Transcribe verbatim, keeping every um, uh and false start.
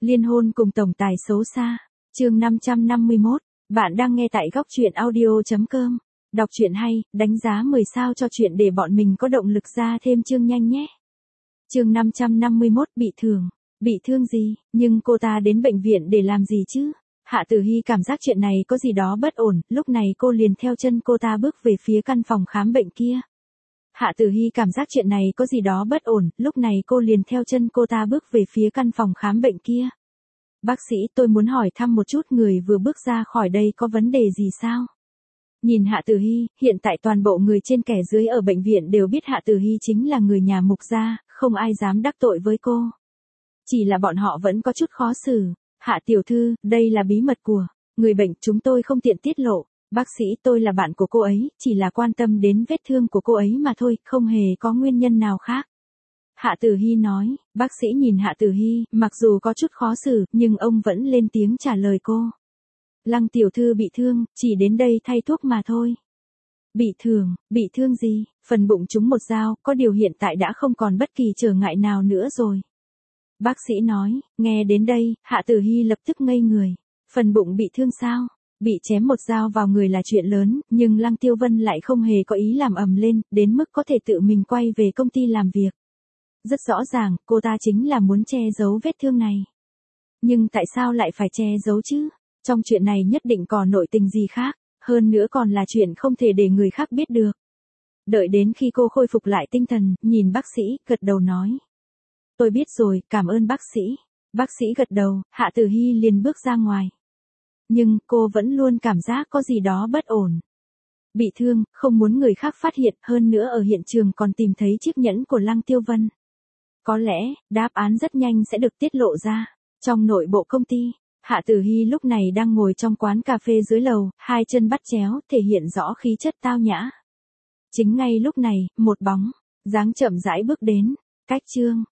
Liên hôn cùng tổng tài xấu xa. Chương năm trăm năm mươi mốt. Bạn đang nghe tại góc truyện audio chấm com. Đọc truyện hay, đánh giá mười sao cho truyện để bọn mình có động lực ra thêm chương nhanh nhé. Chương năm trăm năm mươi mốt. Bị thương. Bị thương gì? Nhưng cô ta đến bệnh viện để làm gì chứ? Hạ Tử Hy cảm giác chuyện này có gì đó bất ổn, lúc này cô liền theo chân cô ta bước về phía căn phòng khám bệnh kia. Hạ Tử Hy cảm giác chuyện này có gì đó bất ổn, lúc này cô liền theo chân cô ta bước về phía căn phòng khám bệnh kia. Bác sĩ, tôi muốn hỏi thăm một chút, người vừa bước ra khỏi đây có vấn đề gì sao? Nhìn Hạ Tử Hy, hiện tại toàn bộ người trên kẻ dưới ở bệnh viện đều biết Hạ Tử Hy chính là người nhà Mục gia, không ai dám đắc tội với cô. Chỉ là bọn họ vẫn có chút khó xử. Hạ tiểu thư, đây là bí mật của người bệnh, chúng tôi không tiện tiết lộ. Bác sĩ, tôi là bạn của cô ấy, chỉ là quan tâm đến vết thương của cô ấy mà thôi, không hề có nguyên nhân nào khác. Hạ Tử Hy nói. Bác sĩ nhìn Hạ Tử Hy, mặc dù có chút khó xử, nhưng ông vẫn lên tiếng trả lời cô. Lăng tiểu thư bị thương, chỉ đến đây thay thuốc mà thôi. Bị thương, bị thương gì? Phần bụng trúng một dao, có điều hiện tại đã không còn bất kỳ trở ngại nào nữa rồi. Bác sĩ nói. Nghe đến đây, Hạ Tử Hy lập tức ngây người. Phần bụng bị thương sao? Bị chém một dao vào người là chuyện lớn, nhưng Lăng Tiêu Vân lại không hề có ý làm ầm lên, đến mức có thể tự mình quay về công ty làm việc. Rất rõ ràng, cô ta chính là muốn che giấu vết thương này. Nhưng tại sao lại phải che giấu chứ? Trong chuyện này nhất định còn nội tình gì khác, hơn nữa còn là chuyện không thể để người khác biết được. Đợi đến khi cô khôi phục lại tinh thần, nhìn bác sĩ, gật đầu nói. Tôi biết rồi, cảm ơn bác sĩ. Bác sĩ gật đầu, Hạ Tử Hy liền bước ra ngoài. Nhưng, cô vẫn luôn cảm giác có gì đó bất ổn. Bị thương, không muốn người khác phát hiện, hơn nữa ở hiện trường còn tìm thấy chiếc nhẫn của Lăng Tiêu Vân. Có lẽ, đáp án rất nhanh sẽ được tiết lộ ra. Trong nội bộ công ty, Hạ Tử Hy lúc này đang ngồi trong quán cà phê dưới lầu, hai chân bắt chéo, thể hiện rõ khí chất tao nhã. Chính ngay lúc này, một bóng dáng chậm rãi bước đến. Cách Trương